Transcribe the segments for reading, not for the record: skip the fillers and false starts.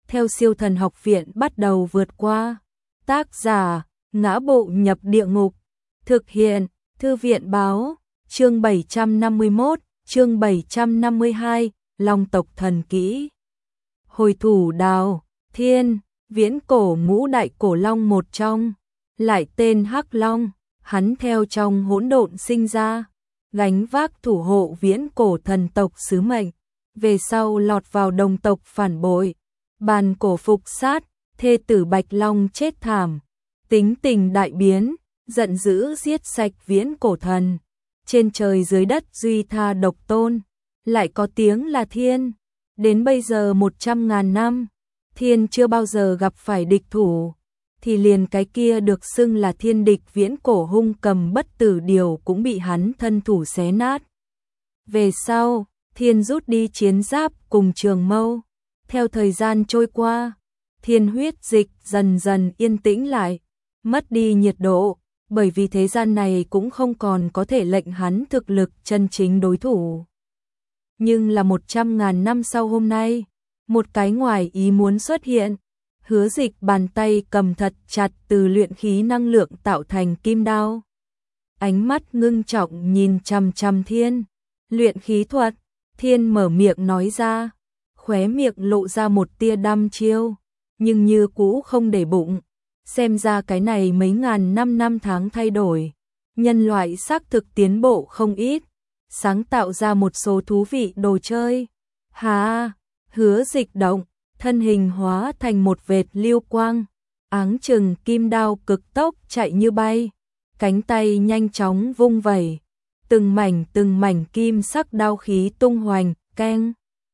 theo Siêu Thần Học Viện bắt đầu vượt qua. Tác giả: Ngã Bộ Nhập Địa Ngục. Thực hiện: Thư viện báo. Chương 751, chương 752, Long tộc thần kỹ. Hồi thủ Đào Thiên, viễn cổ ngũ đại cổ long một trong, lại tên Hắc Long, hắn theo trong hỗn độn sinh ra, gánh vác thủ hộ viễn cổ thần tộc sứ mệnh, về sau lọt vào đồng tộc phản bội, bàn cổ phục sát, thê tử Bạch Long chết thảm, tính tình đại biến, giận dữ giết sạch viễn cổ thần, trên trời dưới đất duy tha độc tôn, lại có tiếng là Thiên. Đến bây giờ 100.000 năm, Thiên chưa bao giờ gặp phải địch thủ, thì liền cái kia được xưng là thiên địch viễn cổ hung cầm bất tử điều cũng bị hắn thân thủ xé nát. Về sau, Thiên rút đi chiến giáp cùng trường mâu. Theo thời gian trôi qua, thiên huyết dịch dần dần yên tĩnh lại, mất đi nhiệt độ, bởi vì thế gian này cũng không còn có thể lệnh hắn thực lực chân chính đối thủ. Nhưng là 100.000 năm sau hôm nay, một cái ngoài ý muốn xuất hiện. Hứa Dịch bàn tay cầm thật chặt từ luyện khí năng lượng tạo thành kim đao. Ánh mắt ngưng trọng nhìn chằm chằm Thiên. Luyện khí thuật, Thiên mở miệng nói ra, khóe miệng lộ ra một tia đăm chiêu, nhưng như cũ không để bụng. Xem ra cái này mấy ngàn năm tháng thay đổi, nhân loại xác thực tiến bộ không ít, sáng tạo ra một số thú vị đồ chơi. Hà, Hứa Dịch động, thân hình hóa thành một vệt lưu quang, áng chừng kim đao cực tốc chạy như bay, cánh tay nhanh chóng vung vẩy, từng mảnh kim sắc đao khí tung hoành, keng,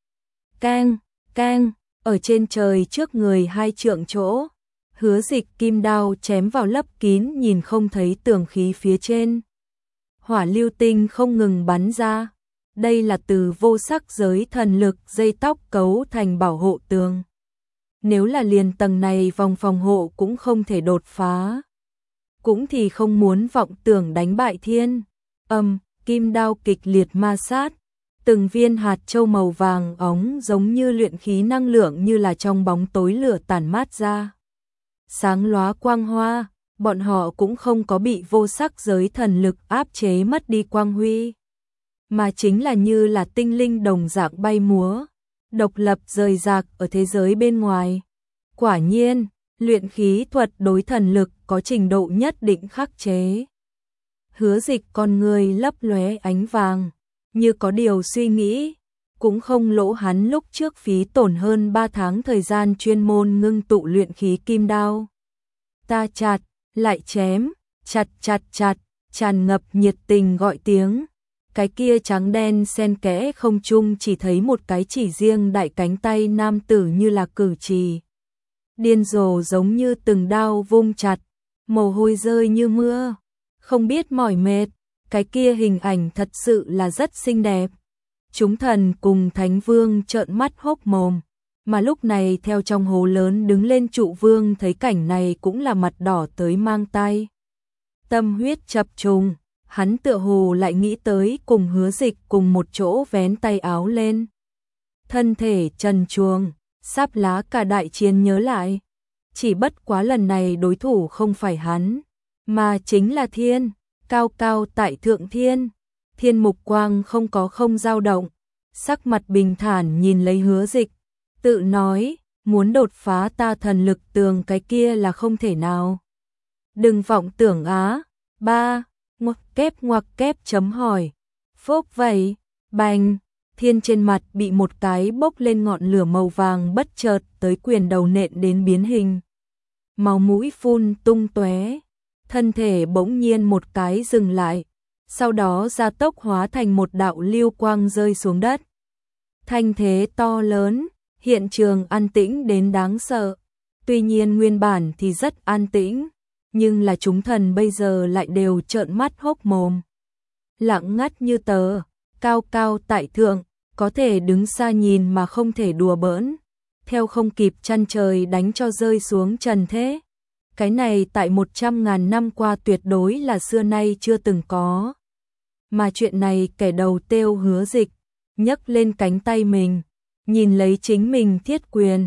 keng, keng, ở trên trời trước người 2 trượng chỗ. Hứa Dịch kim đao chém vào lấp kín nhìn không thấy tường khí phía trên. Hỏa lưu tinh không ngừng bắn ra. Đây là từ vô sắc giới thần lực dây tóc cấu thành bảo hộ tường. Nếu là liền tầng này vòng phòng hộ cũng không thể đột phá. Cũng thì không muốn vọng tưởng đánh bại Thiên. Kim đao kịch liệt ma sát. Từng viên hạt châu màu vàng óng giống như luyện khí năng lượng như là trong bóng tối lửa tản mát ra. Sáng lóa quang hoa, bọn họ cũng không có bị vô sắc giới thần lực áp chế mất đi quang huy, mà chính là như là tinh linh đồng dạng bay múa, độc lập rời rạc ở thế giới bên ngoài. Quả nhiên, luyện khí thuật đối thần lực có trình độ nhất định khắc chế. Hứa Dịch con người lấp lóe ánh vàng, như có điều suy nghĩ, cũng không lỗ hắn lúc trước phí tổn hơn 3 tháng thời gian chuyên môn ngưng tụ luyện khí kim đao. Ta chặt, lại chém, chặt, tràn ngập nhiệt tình gọi tiếng. Cái kia trắng đen xen kẽ không trung chỉ thấy một cái chỉ riêng đại cánh tay nam tử như là cử chỉ. Điên rồ giống như từng đao vung chặt, mồ hôi rơi như mưa, không biết mỏi mệt, cái kia hình ảnh thật sự là rất xinh đẹp. Chúng thần cùng Thánh Vương trợn mắt hốc mồm, mà lúc này theo trong hố lớn đứng lên Trụ Vương thấy cảnh này cũng là mặt đỏ tới mang tai. Tâm huyết chập trùng, hắn tựa hồ lại nghĩ tới cùng Hứa Dịch cùng một chỗ vén tay áo lên. Thân thể trần truồng, sáp lá cả đại chiến nhớ lại. Chỉ bất quá lần này đối thủ không phải hắn, mà chính là Thiên, cao cao tại thượng Thiên. Thiên mục quang không dao động, sắc mặt bình thản nhìn lấy Hứa Dịch, tự nói, muốn đột phá ta thần lực tường cái kia là không thể nào. Đừng vọng tưởng á. Ngoặc kép chấm hỏi. Phốc vậy, bành, Thiên trên mặt bị một cái bốc lên ngọn lửa màu vàng bất chợt tới quyền đầu nện đến biến hình. Máu mũi phun tung tóe, thân thể bỗng nhiên một cái dừng lại, sau đó gia tốc hóa thành một đạo lưu quang rơi xuống đất. Thanh thế to lớn, hiện trường an tĩnh đến đáng sợ. Tuy nhiên nguyên bản thì rất an tĩnh, nhưng là chúng thần bây giờ lại đều trợn mắt hốc mồm. Lặng ngắt như tờ, cao cao tại thượng, có thể đứng xa nhìn mà không thể đùa bỡn, theo không kịp chăn trời đánh cho rơi xuống trần thế. Cái này tại 100.000 năm qua tuyệt đối là xưa nay chưa từng có. Mà chuyện này kẻ đầu tiêu Hứa Dịch, nhấc lên cánh tay mình, nhìn lấy chính mình thiết quyền,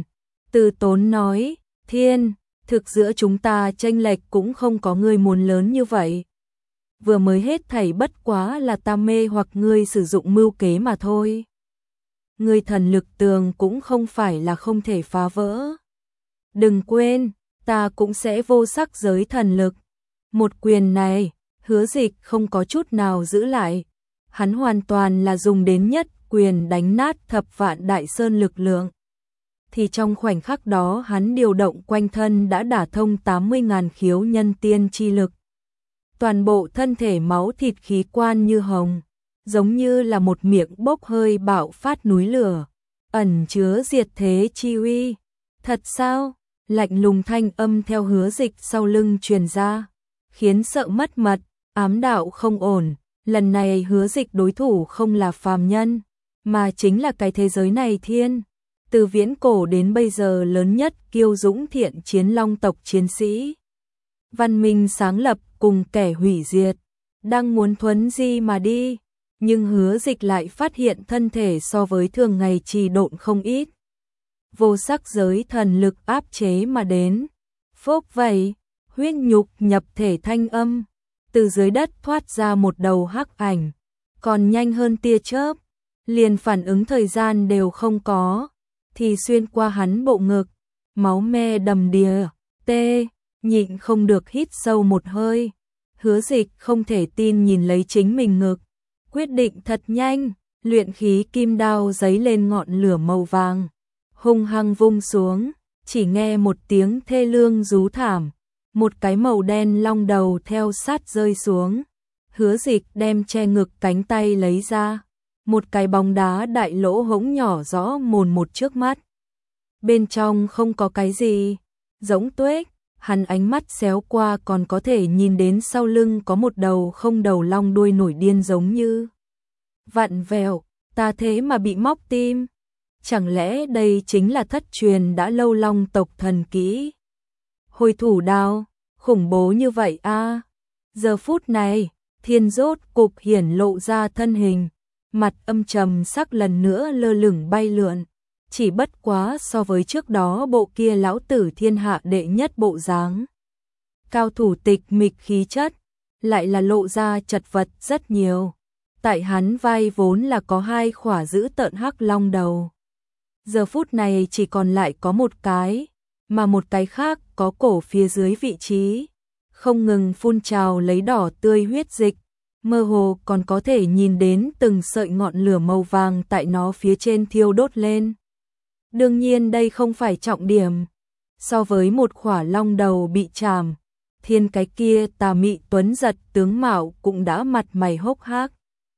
Từ Tốn nói, Thiên, thực giữa chúng ta chênh lệch cũng không có ngươi muốn lớn như vậy. Vừa mới hết thảy bất quá là ta mê hoặc ngươi sử dụng mưu kế mà thôi. Ngươi thần lực tường cũng không phải là không thể phá vỡ. Đừng quên, ta cũng sẽ vô sắc giới thần lực. Một quyền này, Hứa Dịch không có chút nào giữ lại. Hắn hoàn toàn là dùng đến nhất quyền đánh nát thập vạn đại sơn lực lượng. Thì trong khoảnh khắc đó hắn điều động quanh thân đã đả thông 80.000 khiếu nhân tiên chi lực. Toàn bộ thân thể máu thịt khí quan như hồng, giống như là một miệng bốc hơi bạo phát núi lửa, ẩn chứa diệt thế chi uy. Thật sao? Lạnh lùng thanh âm theo Hứa Dịch sau lưng truyền ra, khiến sợ mất mật, ám đạo không ổn. Lần này Hứa Dịch đối thủ không là phàm nhân, mà chính là cái thế giới này thiên. Từ viễn cổ đến bây giờ lớn nhất kiêu dũng thiện chiến long tộc chiến sĩ. Văn minh sáng lập cùng kẻ hủy diệt, đang muốn thuấn di mà đi, nhưng Hứa Dịch lại phát hiện thân thể so với thường ngày trì độn không ít. Vô sắc giới thần lực áp chế mà đến. Phốc vậy, huyết nhục nhập thể thanh âm, từ dưới đất thoát ra một đầu hắc ảnh, còn nhanh hơn tia chớp, liền phản ứng thời gian đều không có, thì xuyên qua hắn bộ ngực, máu me đầm đìa, nhịn không được hít sâu một hơi. Hứa Dịch không thể tin nhìn lấy chính mình ngực, quyết định thật nhanh, luyện khí kim đao giấy lên ngọn lửa màu vàng, hung hăng vung xuống, chỉ nghe một tiếng thê lương rú thảm, một cái màu đen long đầu theo sát rơi xuống. Hứa Dịch đem che ngực cánh tay lấy ra, một cái bóng đá đại lỗ hổng nhỏ rõ mồn một trước mắt. Bên trong không có cái gì, giống tuếch, hắn ánh mắt xéo qua còn có thể nhìn đến sau lưng có một đầu không đầu long đuôi nổi điên giống như vặn vẹo, ta thế mà bị móc tim. Chẳng lẽ đây chính là thất truyền đã lâu long tộc thần kỹ? Hồi thủ đao, khủng bố như vậy a. Giờ phút này, Thiên rốt cục hiển lộ ra thân hình, mặt âm trầm sắc lần nữa lơ lửng bay lượn, chỉ bất quá so với trước đó bộ kia lão tử thiên hạ đệ nhất bộ dáng. Cao thủ tịch mịch khí chất, lại là lộ ra chật vật rất nhiều. Tại hắn vai vốn là có hai khỏa dữ tợn hắc long đầu. Giờ phút này chỉ còn lại có một cái, mà một cái khác có cổ phía dưới vị trí, không ngừng phun trào lấy đỏ tươi huyết dịch, mơ hồ còn có thể nhìn đến từng sợi ngọn lửa màu vàng tại nó phía trên thiêu đốt lên. Đương nhiên đây không phải trọng điểm, so với một khỏa long đầu bị chàm, Thiên cái kia tà mị tuấn giật tướng mạo cũng đã mặt mày hốc hác.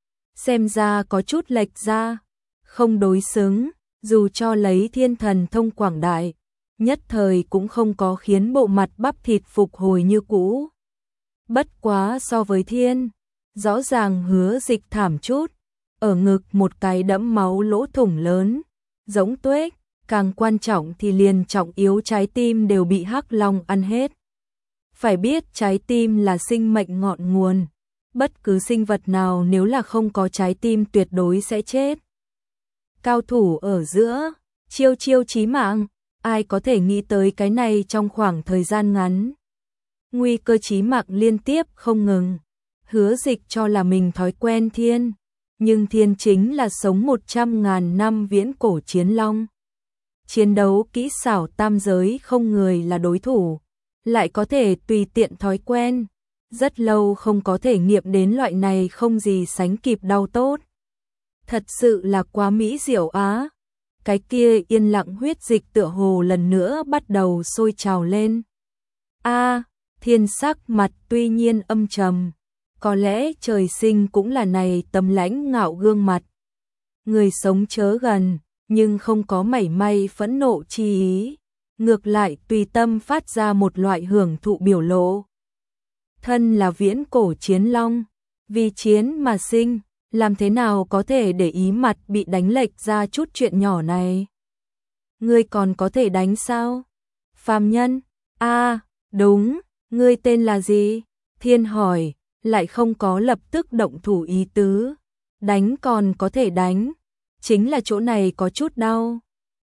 Xem ra có chút lệch ra, không đối xứng. Dù cho lấy thiên thần thông quảng đại, nhất thời cũng không có khiến bộ mặt bắp thịt phục hồi như cũ. Bất quá so với thiên, rõ ràng Hứa Dịch thảm chút, ở ngực một cái đẫm máu lỗ thủng lớn, giống tuếch, càng quan trọng thì liền trọng yếu trái tim đều bị hắc long ăn hết. Phải biết trái tim là sinh mệnh ngọn nguồn, bất cứ sinh vật nào nếu là không có trái tim tuyệt đối sẽ chết. Cao thủ ở giữa, chiêu chiêu chí mạng, ai có thể nghĩ tới cái này trong khoảng thời gian ngắn. Nguy cơ chí mạng liên tiếp không ngừng, Hứa Dịch cho là mình thói quen thiên, nhưng thiên chính là sống 100.000 năm viễn cổ chiến long. Chiến đấu kỹ xảo tam giới không người là đối thủ, lại có thể tùy tiện thói quen, rất lâu không có thể nghiệm đến loại này không gì sánh kịp đau tốt. Thật sự là quá mỹ diệu á. Cái kia yên lặng huyết dịch tựa hồ lần nữa bắt đầu sôi trào lên. Thiên sắc mặt tuy nhiên âm trầm, có lẽ trời sinh cũng là này tấm lãnh ngạo gương mặt. Người sống chớ gần, nhưng không có mảy may phẫn nộ chi ý, ngược lại tùy tâm phát ra một loại hưởng thụ biểu lộ. Thân là viễn cổ chiến long, vì chiến mà sinh, làm thế nào có thể để ý mặt bị đánh lệch ra chút chuyện nhỏ này? Ngươi còn có thể đánh sao? Phàm nhân? Đúng, ngươi tên là gì? Thiên hỏi, lại không có lập tức động thủ ý tứ. Đánh còn có thể đánh, chính là chỗ này có chút đau.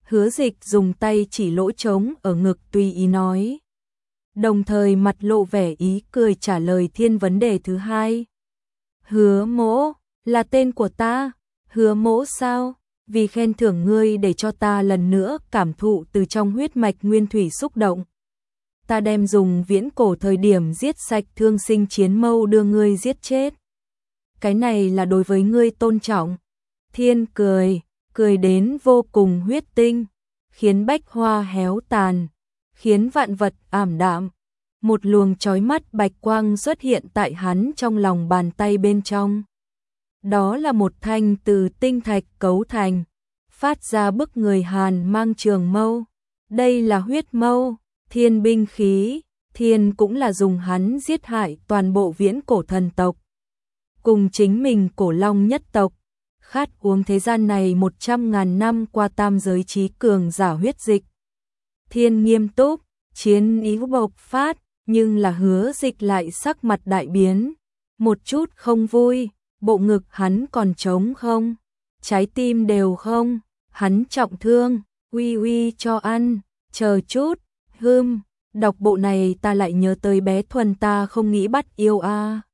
Hứa Dịch dùng tay chỉ lỗ trống ở ngực tùy ý nói. Đồng thời mặt lộ vẻ ý cười trả lời Thiên vấn đề thứ hai. Hứa Mỗ, là tên của ta. Hứa Mỗ sao? Vì khen thưởng ngươi để cho ta lần nữa cảm thụ từ trong huyết mạch nguyên thủy xúc động. Ta đem dùng viễn cổ thời điểm giết sạch thương sinh chiến mâu đưa ngươi giết chết. Cái này là đối với ngươi tôn trọng. Thiên cười, cười đến vô cùng huyết tinh, khiến bách hoa héo tàn, khiến vạn vật ảm đạm. Một luồng chói mắt bạch quang xuất hiện tại hắn trong lòng bàn tay bên trong. Đó là một thanh từ tinh thạch cấu thành, phát ra bức người hàn mang trường mâu. Đây là huyết mâu, thiên binh khí, thiên cũng là dùng hắn giết hại toàn bộ viễn cổ thần tộc. Cùng chính mình cổ long nhất tộc, khát uống thế gian này 100.000 năm qua tam giới trí cường giả huyết dịch. Thiên nghiêm túc, chiến ý bộc phát, nhưng là Hứa Dịch lại sắc mặt đại biến, một chút không vui, bộ ngực hắn còn trống không, trái tim đều không, hắn trọng thương, uy uy cho ăn, chờ chút, đọc bộ này ta lại nhớ tới bé Thuần ta không nghĩ bắt yêu a.